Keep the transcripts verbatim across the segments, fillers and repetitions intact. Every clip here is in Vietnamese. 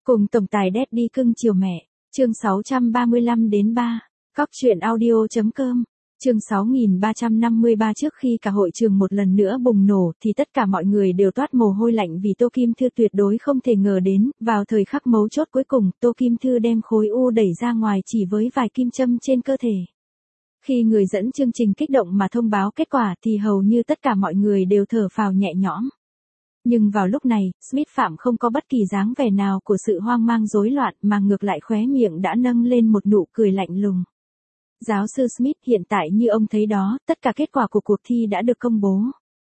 Cùng tổng tài Daddy cưng chiều mẹ, chương sáu trăm ba mươi lăm đến ba, cóc truyện audio.com, chương sáu nghìn ba trăm năm mươi ba. Trước khi cả hội trường một lần nữa bùng nổ thì tất cả mọi người đều toát mồ hôi lạnh vì Tô Kim Thư tuyệt đối không thể ngờ đến, vào thời khắc mấu chốt cuối cùng, Tô Kim Thư đem khối u đẩy ra ngoài chỉ với vài kim châm trên cơ thể. Khi người dẫn chương trình kích động mà thông báo kết quả thì hầu như tất cả mọi người đều thở phào nhẹ nhõm. Nhưng vào lúc này, Smith Phạm không có bất kỳ dáng vẻ nào của sự hoang mang rối loạn mà ngược lại khóe miệng đã nâng lên một nụ cười lạnh lùng. Giáo sư Smith, hiện tại như ông thấy đó, tất cả kết quả của cuộc thi đã được công bố.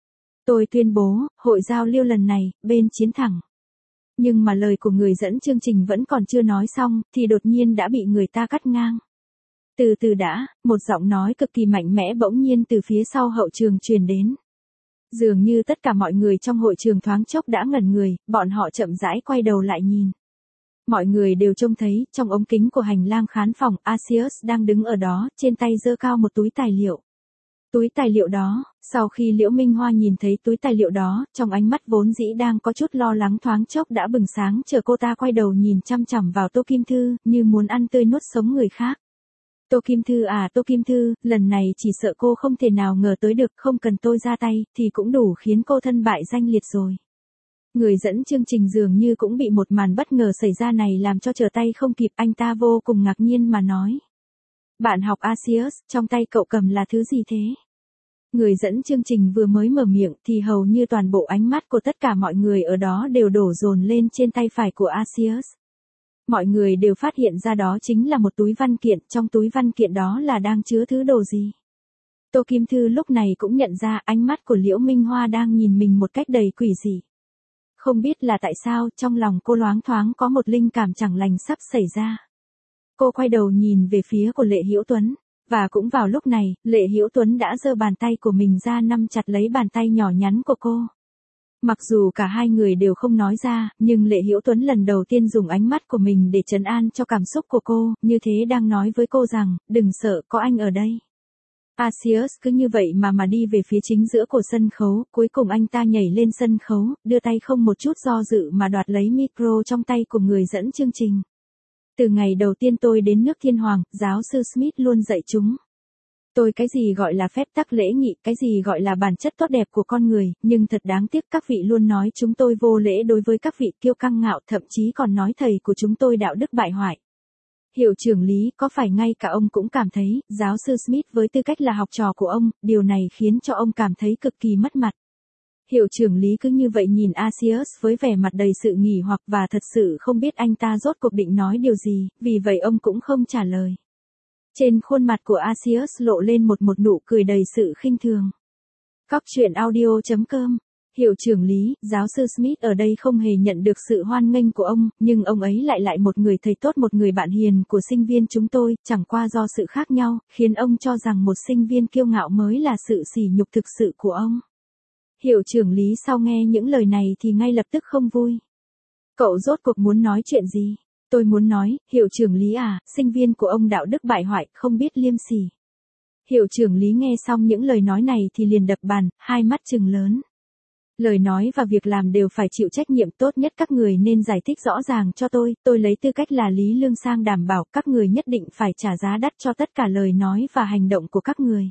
Tôi tuyên bố, hội giao lưu lần này, bên chiến thắng. Nhưng mà lời của người dẫn chương trình vẫn còn chưa nói xong, thì đột nhiên đã bị người ta cắt ngang. Từ từ đã, một giọng nói cực kỳ mạnh mẽ bỗng nhiên từ phía sau hậu trường truyền đến. Dường như tất cả mọi người trong hội trường thoáng chốc đã ngẩn người, bọn họ chậm rãi quay đầu lại nhìn. Mọi người đều trông thấy, trong ống kính của hành lang khán phòng, Asius đang đứng ở đó, trên tay giơ cao một túi tài liệu. Túi tài liệu đó, sau khi Liễu Minh Hoa nhìn thấy túi tài liệu đó, trong ánh mắt vốn dĩ đang có chút lo lắng thoáng chốc đã bừng sáng chờ cô ta quay đầu nhìn chăm chằm vào Tô Kim Thư, như muốn ăn tươi nuốt sống người khác. Tô Kim Thư à Tô Kim Thư, lần này chỉ sợ cô không thể nào ngờ tới được, không cần tôi ra tay, thì cũng đủ khiến cô thân bại danh liệt rồi. Người dẫn chương trình dường như cũng bị một màn bất ngờ xảy ra này làm cho trở tay không kịp, anh ta vô cùng ngạc nhiên mà nói. Bạn học Asius, trong tay cậu cầm là thứ gì thế? Người dẫn chương trình vừa mới mở miệng thì hầu như toàn bộ ánh mắt của tất cả mọi người ở đó đều đổ dồn lên trên tay phải của Asius. Mọi người đều phát hiện ra đó chính là một túi văn kiện, trong túi văn kiện đó là đang chứa thứ đồ gì. Tô Kim Thư lúc này cũng nhận ra ánh mắt của Liễu Minh Hoa đang nhìn mình một cách đầy quỷ dị. Không biết là tại sao, trong lòng cô loáng thoáng có một linh cảm chẳng lành sắp xảy ra. Cô quay đầu nhìn về phía của Lệ Hữu Tuấn, và cũng vào lúc này, Lệ Hữu Tuấn đã giơ bàn tay của mình ra nắm chặt lấy bàn tay nhỏ nhắn của cô. Mặc dù cả hai người đều không nói ra, nhưng Lệ Hữu Tuấn lần đầu tiên dùng ánh mắt của mình để trấn an cho cảm xúc của cô, như thế đang nói với cô rằng, đừng sợ, có anh ở đây. Asius cứ như vậy mà mà đi về phía chính giữa của sân khấu, cuối cùng anh ta nhảy lên sân khấu, đưa tay không một chút do dự mà đoạt lấy micro trong tay của người dẫn chương trình. Từ ngày đầu tiên tôi đến nước Thiên Hoàng, giáo sư Smith luôn dạy chúng tôi cái gì gọi là phép tắc lễ nghị, cái gì gọi là bản chất tốt đẹp của con người, nhưng thật đáng tiếc các vị luôn nói chúng tôi vô lễ đối với các vị kiêu căng ngạo, thậm chí còn nói thầy của chúng tôi đạo đức bại hoại. Hiệu trưởng Lý, có phải ngay cả ông cũng cảm thấy, giáo sư Smith với tư cách là học trò của ông, điều này khiến cho ông cảm thấy cực kỳ mất mặt. Hiệu trưởng Lý cứ như vậy nhìn Asius với vẻ mặt đầy sự nghỉ hoặc và thật sự không biết anh ta rốt cuộc định nói điều gì, vì vậy ông cũng không trả lời. Trên khuôn mặt của Asius lộ lên một một nụ cười đầy sự khinh thường. cóc truyện audio.com, Hiệu trưởng Lý, giáo sư Smith ở đây không hề nhận được sự hoan nghênh của ông, nhưng ông ấy lại lại một người thầy tốt, một người bạn hiền của sinh viên chúng tôi, chẳng qua do sự khác nhau, khiến ông cho rằng một sinh viên kiêu ngạo mới là sự sỉ nhục thực sự của ông. Hiệu trưởng Lý sau nghe những lời này thì ngay lập tức không vui. Cậu rốt cuộc muốn nói chuyện gì? Tôi muốn nói, hiệu trưởng Lý à, sinh viên của ông đạo đức bại hoại, không biết liêm sỉ. Hiệu trưởng Lý nghe xong những lời nói này thì liền đập bàn, hai mắt trừng lớn. Lời nói và việc làm đều phải chịu trách nhiệm, tốt nhất các người nên giải thích rõ ràng cho tôi, tôi lấy tư cách là Lý Lương Sang đảm bảo các người nhất định phải trả giá đắt cho tất cả lời nói và hành động của các người.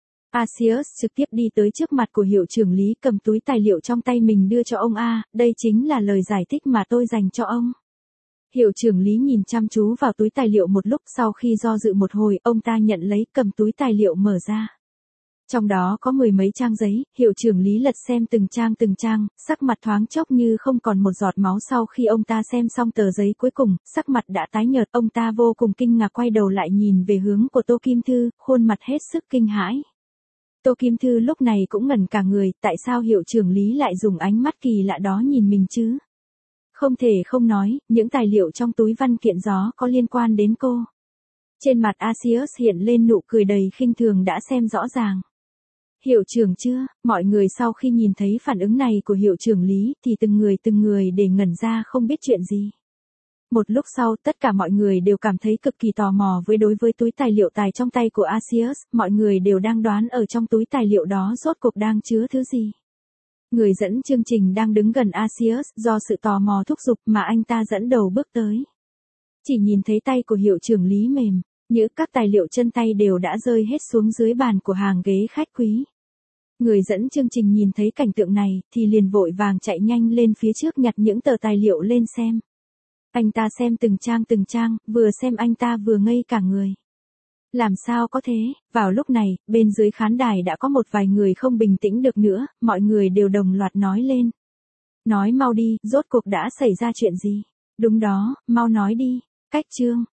Asius trực tiếp đi tới trước mặt của hiệu trưởng Lý, cầm túi tài liệu trong tay mình đưa cho ông A, đây chính là lời giải thích mà tôi dành cho ông. Hiệu trưởng Lý nhìn chăm chú vào túi tài liệu một lúc, sau khi do dự một hồi, ông ta nhận lấy, cầm túi tài liệu mở ra. Trong đó có mười mấy trang giấy, hiệu trưởng Lý lật xem từng trang từng trang, sắc mặt thoáng chốc như không còn một giọt máu. Sau khi ông ta xem xong tờ giấy cuối cùng, sắc mặt đã tái nhợt, ông ta vô cùng kinh ngạc quay đầu lại nhìn về hướng của Tô Kim Thư, khuôn mặt hết sức kinh hãi. Tô Kim Thư lúc này cũng ngẩn cả người, tại sao hiệu trưởng Lý lại dùng ánh mắt kỳ lạ đó nhìn mình chứ? Không thể không nói, những tài liệu trong túi văn kiện gió có liên quan đến cô. Trên mặt Asius hiện lên nụ cười đầy khinh thường, đã xem rõ ràng. Hiệu trưởng chưa? Mọi người sau khi nhìn thấy phản ứng này của hiệu trưởng Lý thì từng người từng người để ngẩn ra không biết chuyện gì. Một lúc sau, tất cả mọi người đều cảm thấy cực kỳ tò mò với đối với túi tài liệu tài trong tay của Asius, mọi người đều đang đoán ở trong túi tài liệu đó rốt cuộc đang chứa thứ gì. Người dẫn chương trình đang đứng gần Asius, do sự tò mò thúc giục mà anh ta dẫn đầu bước tới. Chỉ nhìn thấy tay của hiệu trưởng Lý mềm, những các tài liệu chân tay đều đã rơi hết xuống dưới bàn của hàng ghế khách quý. Người dẫn chương trình nhìn thấy cảnh tượng này, thì liền vội vàng chạy nhanh lên phía trước nhặt những tờ tài liệu lên xem. Anh ta xem từng trang từng trang, vừa xem anh ta vừa ngây cả người. Làm sao có thế? Vào lúc này, bên dưới khán đài đã có một vài người không bình tĩnh được nữa, mọi người đều đồng loạt nói lên. Nói mau đi, rốt cuộc đã xảy ra chuyện gì? Đúng đó, mau nói đi. Cách chương.